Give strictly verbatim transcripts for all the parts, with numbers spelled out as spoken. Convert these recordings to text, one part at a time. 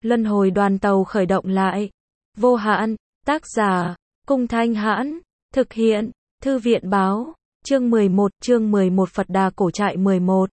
Luân hồi đoàn tàu khởi động lại. Vô hạn, tác giả, Cung Thanh Hãn, thực hiện, Thư viện báo, chương mười một, chương mười một Phật Đà cổ trại mười một.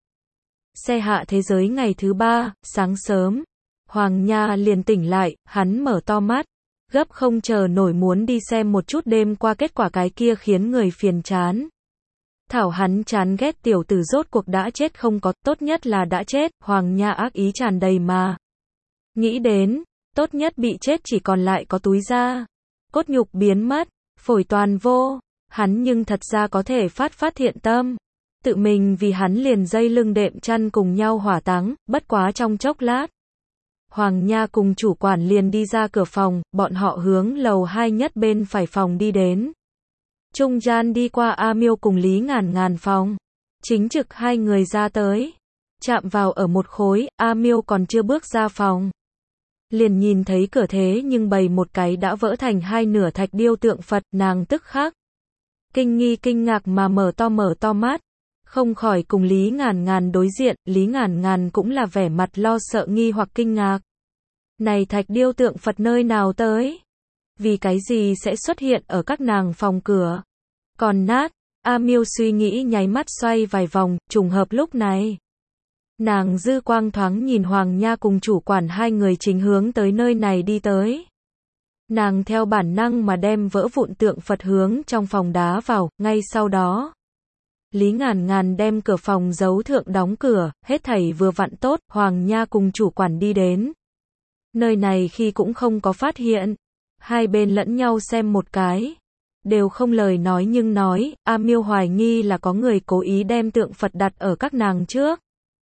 Xe hạ thế giới ngày thứ ba, sáng sớm. Hoàng Nha liền tỉnh lại, hắn mở to mắt, gấp không chờ nổi muốn đi xem một chút đêm qua kết quả cái kia khiến người phiền chán. Thảo hắn chán ghét tiểu tử rốt cuộc đã chết không có, tốt nhất là đã chết, Hoàng Nha ác ý tràn đầy mà. Nghĩ đến, tốt nhất bị chết chỉ còn lại có túi da. Cốt nhục biến mất, phổi toàn vô, hắn nhưng thật ra có thể phát phát thiện tâm. Tự mình vì hắn liền dây lưng đệm chăn cùng nhau hỏa táng, bất quá trong chốc lát. Hoàng Nha cùng chủ quản liền đi ra cửa phòng, bọn họ hướng lầu hai nhất bên phải phòng đi đến. Trung gian đi qua A Miêu cùng Lý Ngàn Ngàn phòng. Chính trực hai người ra tới. Chạm vào ở một khối, A Miêu còn chưa bước ra phòng. Liền nhìn thấy cửa thế nhưng bày một cái đã vỡ thành hai nửa thạch điêu tượng Phật, nàng tức khắc. Kinh nghi kinh ngạc mà mở to mở to mắt. Không khỏi cùng Lý Ngàn Ngàn đối diện, Lý Ngàn Ngàn cũng là vẻ mặt lo sợ nghi hoặc kinh ngạc. Này thạch điêu tượng Phật nơi nào tới? Vì cái gì sẽ xuất hiện ở các nàng phòng cửa? Còn nát, A Miêu suy nghĩ nháy mắt xoay vài vòng, trùng hợp lúc này. Nàng dư quang thoáng nhìn Hoàng Nha cùng chủ quản hai người chính hướng tới nơi này đi tới. Nàng theo bản năng mà đem vỡ vụn tượng Phật hướng trong phòng đá vào, ngay sau đó. Lý Ngàn Ngàn đem cửa phòng giấu thượng đóng cửa, hết thảy vừa vặn tốt, Hoàng Nha cùng chủ quản đi đến. Nơi này khi cũng không có phát hiện. Hai bên lẫn nhau xem một cái. Đều không lời nói nhưng nói, A Miêu hoài nghi là có người cố ý đem tượng Phật đặt ở các nàng trước.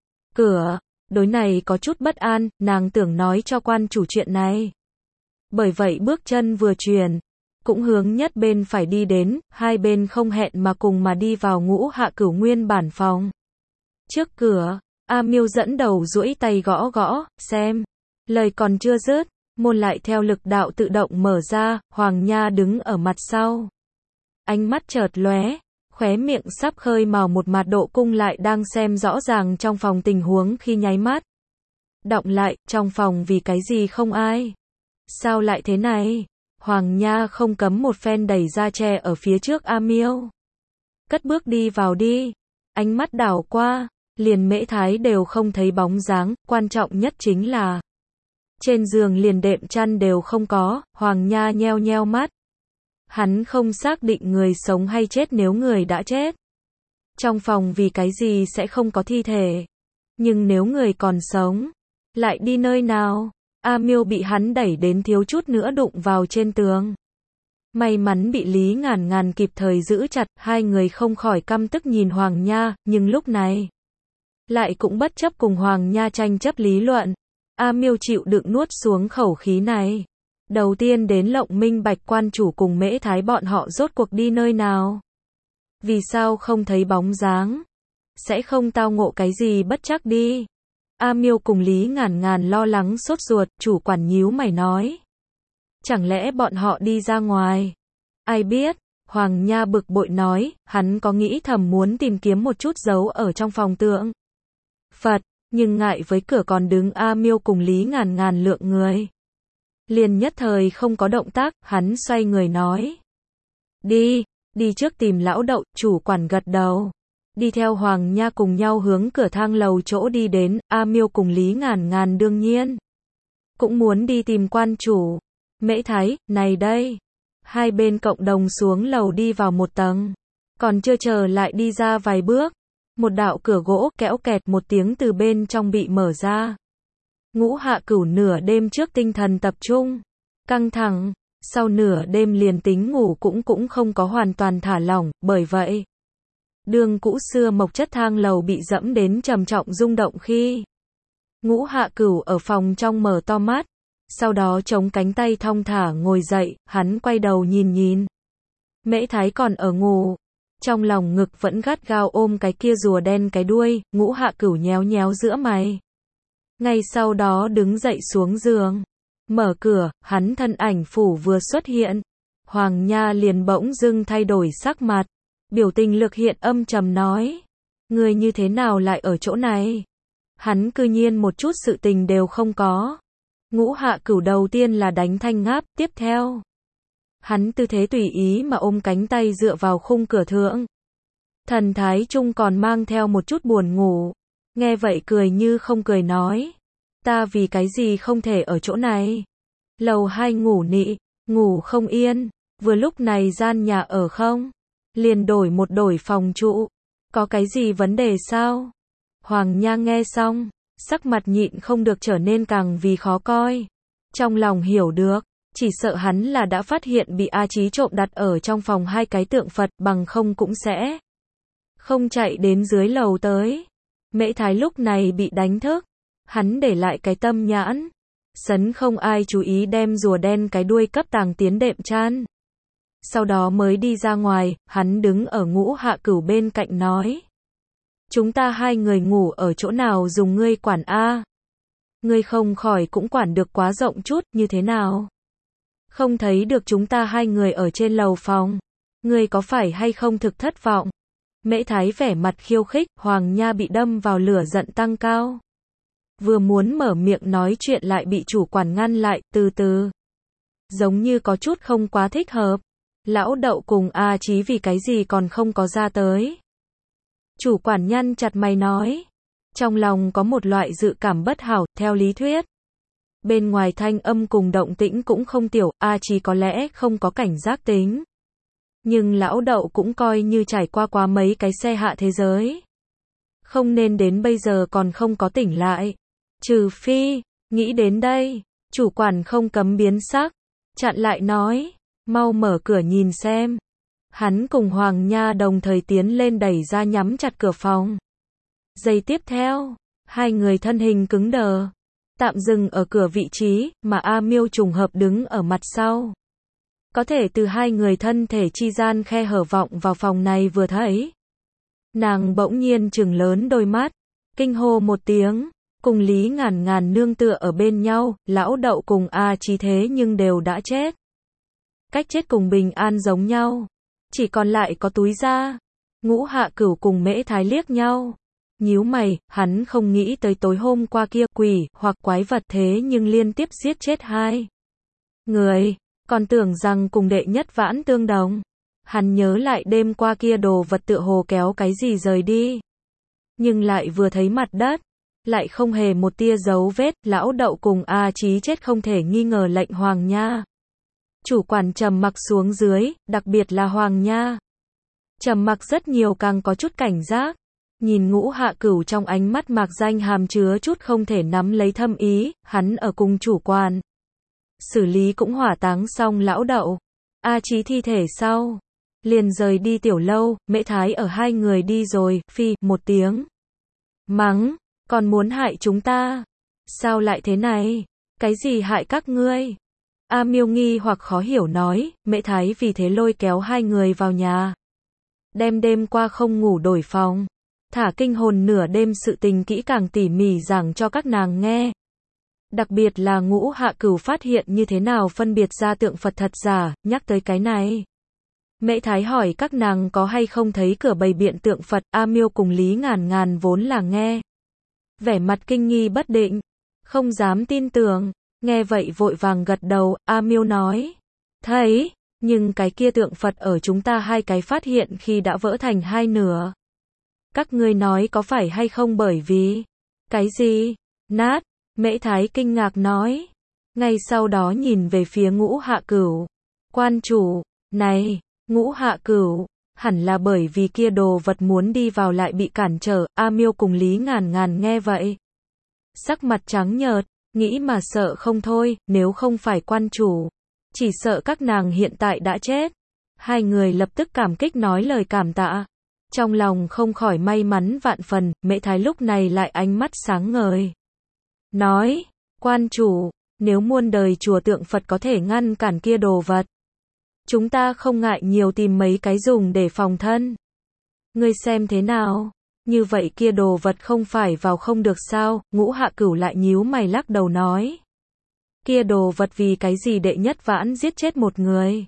Cửa, đối này có chút bất an, nàng tưởng nói cho quan chủ chuyện này. Bởi vậy bước chân vừa truyền, cũng hướng nhất bên phải đi đến, hai bên không hẹn mà cùng mà đi vào Ngũ Hạ Cửu nguyên bản phòng. Trước cửa, A Miêu dẫn đầu duỗi tay gõ gõ, xem. Lời còn chưa dứt, môn lại theo lực đạo tự động mở ra, Hoàng Nha đứng ở mặt sau. Ánh mắt chợt lóe, khóe miệng sắp khơi mào một mặt độ cung lại đang xem rõ ràng trong phòng tình huống khi nháy mắt. Đọng lại, trong phòng vì cái gì không ai? Sao lại thế này? Hoàng Nha không cấm một phen đẩy ra che ở phía trước A Miêu. Cất bước đi vào đi. Ánh mắt đảo qua, liền Mễ Thái đều không thấy bóng dáng, quan trọng nhất chính là trên giường liền đệm chăn đều không có, Hoàng Nha nheo nheo mắt. Hắn không xác định người sống hay chết nếu người đã chết. Trong phòng vì cái gì sẽ không có thi thể. Nhưng nếu người còn sống, lại đi nơi nào? A Miêu bị hắn đẩy đến thiếu chút nữa đụng vào trên tường. May mắn bị Lý Ngàn Ngàn kịp thời giữ chặt, hai người không khỏi căm tức nhìn Hoàng Nha, nhưng lúc này lại cũng bất chấp cùng Hoàng Nha tranh chấp lý luận. A Miêu chịu đựng nuốt xuống khẩu khí này. Đầu tiên đến lộng minh bạch quan chủ cùng Mễ Thái bọn họ rốt cuộc đi nơi nào. Vì sao không thấy bóng dáng? Sẽ không tao ngộ cái gì bất trắc đi. A Miêu cùng Lý Ngàn Ngàn lo lắng sốt ruột, chủ quản nhíu mày nói. Chẳng lẽ bọn họ đi ra ngoài? Ai biết? Hoàng Nha bực bội nói, hắn có nghĩ thầm muốn tìm kiếm một chút dấu ở trong phòng tượng Phật, nhưng ngại với cửa còn đứng A Miêu cùng Lý Ngàn Ngàn lượng người. Liền nhất thời không có động tác, hắn xoay người nói. Đi, đi trước tìm lão Đậu, chủ quản gật đầu. Đi theo Hoàng Nha cùng nhau hướng cửa thang lầu chỗ đi đến, A Miêu cùng Lý Ngàn Ngàn đương nhiên cũng muốn đi tìm quan chủ. Mễ Thái, này đây. Hai bên cộng đồng xuống lầu đi vào một tầng. Còn chưa chờ lại đi ra vài bước. Một đạo cửa gỗ kéo kẹt một tiếng từ bên trong bị mở ra. Ngũ Hạ Cửu nửa đêm trước tinh thần tập trung, căng thẳng, sau nửa đêm liền tính ngủ cũng cũng không có hoàn toàn thả lỏng, bởi vậy đường cũ xưa mộc chất thang lầu bị dẫm đến trầm trọng rung động khi Ngũ Hạ Cửu ở phòng trong mở to mắt, sau đó chống cánh tay thong thả ngồi dậy, hắn quay đầu nhìn nhìn. Mễ Thái còn ở ngủ, trong lòng ngực vẫn gắt gao ôm cái kia rùa đen cái đuôi, Ngũ Hạ Cửu nhéo nhéo giữa mày. Ngay sau đó đứng dậy xuống giường, mở cửa, hắn thân ảnh phủ vừa xuất hiện. Hoàng Nha liền bỗng dưng thay đổi sắc mặt, biểu tình lực hiện âm trầm nói. Người như thế nào lại ở chỗ này? Hắn cư nhiên một chút sự tình đều không có. Ngũ Hạ Cửu đầu tiên là đánh thanh ngáp, tiếp theo hắn tư thế tùy ý mà ôm cánh tay dựa vào khung cửa thượng. Thần thái chung còn mang theo một chút buồn ngủ. Nghe vậy cười như không cười nói. Ta vì cái gì không thể ở chỗ này? Lầu hai ngủ nị, ngủ không yên. Vừa lúc này gian nhà ở không? Liền đổi một đổi phòng trụ. Có cái gì vấn đề sao? Hoàng Nha nghe xong, sắc mặt nhịn không được trở nên càng vì khó coi. Trong lòng hiểu được, chỉ sợ hắn là đã phát hiện bị A Chí trộm đặt ở trong phòng hai cái tượng Phật, bằng không cũng sẽ không chạy đến dưới lầu tới. Mễ Thái lúc này bị đánh thức, hắn để lại cái tâm nhãn, sấn không ai chú ý đem rùa đen cái đuôi cấp tàng tiến đệm chăn. Sau đó mới đi ra ngoài, hắn đứng ở Ngũ Hạ Cửu bên cạnh nói. Chúng ta hai người ngủ ở chỗ nào dùng ngươi quản a? Ngươi không khỏi cũng quản được quá rộng chút, như thế nào? Không thấy được chúng ta hai người ở trên lầu phòng. Ngươi có phải hay không thực thất vọng? Mễ Thái vẻ mặt khiêu khích, Hoàng Nha bị đâm vào lửa giận tăng cao. Vừa muốn mở miệng nói chuyện lại bị chủ quản ngăn lại, từ từ. Giống như có chút không quá thích hợp. Lão Đậu cùng A Chí vì cái gì còn không có ra tới. Chủ quản nhăn chặt mày nói. Trong lòng có một loại dự cảm bất hảo, theo lý thuyết. Bên ngoài thanh âm cùng động tĩnh cũng không tiểu, A Chí có lẽ không có cảnh giác tính. Nhưng Lão Đậu cũng coi như trải qua quá mấy cái xe hạ thế giới. Không nên đến bây giờ còn không có tỉnh lại. Trừ phi, nghĩ đến đây, chủ quản không cấm biến sắc, chặn lại nói, mau mở cửa nhìn xem. Hắn cùng Hoàng Nha đồng thời tiến lên đẩy ra nhắm chặt cửa phòng. Giây tiếp theo, hai người thân hình cứng đờ, tạm dừng ở cửa vị trí, mà A Miêu trùng hợp đứng ở mặt sau. Có thể từ hai người thân thể chi gian khe hở vọng vào phòng này vừa thấy. Nàng bỗng nhiên trừng lớn đôi mắt, kinh hô một tiếng, cùng Lý Ngàn Ngàn nương tựa ở bên nhau, Lão Đậu cùng A Chí thế nhưng đều đã chết. Cách chết cùng bình an giống nhau, chỉ còn lại có túi da. Ngũ Hạ Cửu cùng Mễ Thái liếc nhau, nhíu mày, hắn không nghĩ tới tối hôm qua kia quỷ hoặc quái vật thế nhưng liên tiếp giết chết hai người, còn tưởng rằng cùng đệ nhất vãn tương đồng. Hắn nhớ lại đêm qua kia đồ vật tựa hồ kéo cái gì rời đi, nhưng lại vừa thấy mặt đất, lại không hề một tia dấu vết. Lão Đậu cùng A Chí chết không thể nghi ngờ lệnh Hoàng Nha. Chủ quản trầm mặc xuống dưới, đặc biệt là Hoàng Nha. Trầm mặc rất nhiều, càng có chút cảnh giác. Nhìn Ngũ Hạ Cửu trong ánh mắt mạc danh hàm chứa chút không thể nắm lấy thâm ý, hắn ở cùng chủ quản. Xử lý cũng hỏa táng xong Lão Đậu. A Chí thi thể sau. Liền rời đi tiểu lâu, Mễ Thái ở hai người đi rồi, phi, một tiếng. Mắng, còn muốn hại chúng ta. Sao lại thế này? Cái gì hại các ngươi? A Miêu nghi hoặc khó hiểu nói, Mễ Thái vì thế lôi kéo hai người vào nhà. Đêm đêm qua không ngủ đổi phòng. Thả kinh hồn nửa đêm sự tình kỹ càng tỉ mỉ giảng cho các nàng nghe. Đặc biệt là Ngũ Hạ Cửu phát hiện như thế nào phân biệt ra tượng Phật thật giả, nhắc tới cái này. Mễ Thái hỏi các nàng có hay không thấy cửa bày biện tượng Phật. A Miêu cùng Lý Ngàn Ngàn vốn là nghe vẻ mặt kinh nghi bất định, không dám tin tưởng, nghe vậy vội vàng gật đầu. A Miêu nói, thấy, nhưng cái kia tượng Phật ở chúng ta hai cái phát hiện khi đã vỡ thành hai nửa. Các ngươi nói có phải hay không bởi vì, cái gì, nát, Mễ Thái kinh ngạc nói, ngay sau đó nhìn về phía Ngũ Hạ Cửu, quan chủ, này, Ngũ Hạ Cửu, hẳn là bởi vì kia đồ vật muốn đi vào lại bị cản trở. A Miêu cùng Lý Ngàn Ngàn nghe vậy, sắc mặt trắng nhợt, nghĩ mà sợ không thôi, nếu không phải quan chủ, chỉ sợ các nàng hiện tại đã chết. Hai người lập tức cảm kích nói lời cảm tạ, trong lòng không khỏi may mắn vạn phần. Mễ Thái lúc này lại ánh mắt sáng ngời, nói, quan chủ, nếu muôn đời chùa tượng Phật có thể ngăn cản kia đồ vật, chúng ta không ngại nhiều tìm mấy cái dùng để phòng thân. Ngươi xem thế nào? Như vậy kia đồ vật không phải vào không được sao? Ngũ Hạ Cửu lại nhíu mày lắc đầu nói. Kia đồ vật vì cái gì đệ nhất vãn giết chết một người,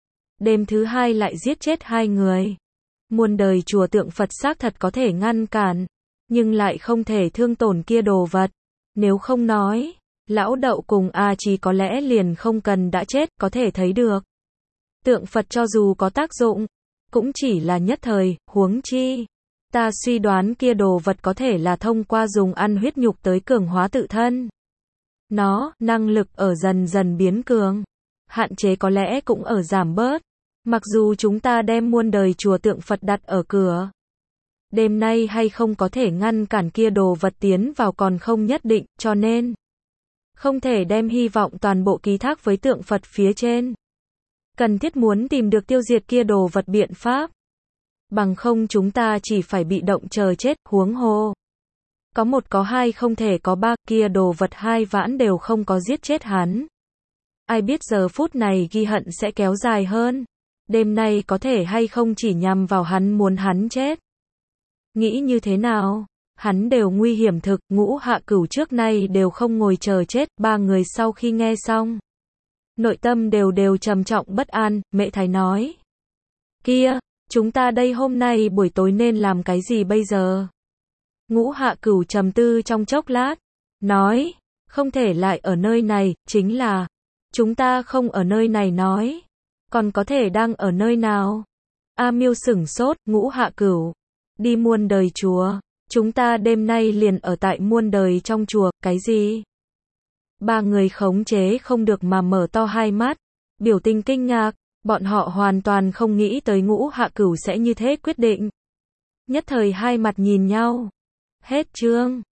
đêm thứ hai lại giết chết hai người. Muôn đời chùa tượng Phật xác thật có thể ngăn cản, nhưng lại không thể thương tổn kia đồ vật. Nếu không nói, Lão Đậu cùng A Chí có lẽ liền không cần đã chết, có thể thấy được. Tượng Phật cho dù có tác dụng, cũng chỉ là nhất thời, huống chi. Ta suy đoán kia đồ vật có thể là thông qua dùng ăn huyết nhục tới cường hóa tự thân. Nó, năng lực ở dần dần biến cường. Hạn chế có lẽ cũng ở giảm bớt. Mặc dù chúng ta đem muôn đời chùa tượng Phật đặt ở cửa. Đêm nay hay không có thể ngăn cản kia đồ vật tiến vào còn không nhất định, cho nên không thể đem hy vọng toàn bộ ký thác với tượng Phật phía trên. Cần thiết muốn tìm được tiêu diệt kia đồ vật biện pháp. Bằng không chúng ta chỉ phải bị động chờ chết, huống hồ. Có một có hai không thể có ba, kia đồ vật hai vãn đều không có giết chết hắn. Ai biết giờ phút này ghi hận sẽ kéo dài hơn. Đêm nay có thể hay không chỉ nhằm vào hắn muốn hắn chết. Nghĩ như thế nào? Hắn đều nguy hiểm thực, Ngũ Hạ Cửu trước nay đều không ngồi chờ chết, ba người sau khi nghe xong. Nội tâm đều đều trầm trọng bất an, Mẹ Thái nói. Kia, chúng ta đây hôm nay buổi tối nên làm cái gì bây giờ? Ngũ Hạ Cửu trầm tư trong chốc lát, nói, không thể lại ở nơi này, chính là, chúng ta không ở nơi này nói, còn có thể đang ở nơi nào? A Miêu sửng sốt, Ngũ Hạ Cửu, đi muôn đời chùa, chúng ta đêm nay liền ở tại muôn đời trong chùa, cái gì? Ba người khống chế không được mà mở to hai mắt, biểu tình kinh ngạc, bọn họ hoàn toàn không nghĩ tới Ngũ Hạ Cửu sẽ như thế quyết định. Nhất thời hai mặt nhìn nhau. Hết chương.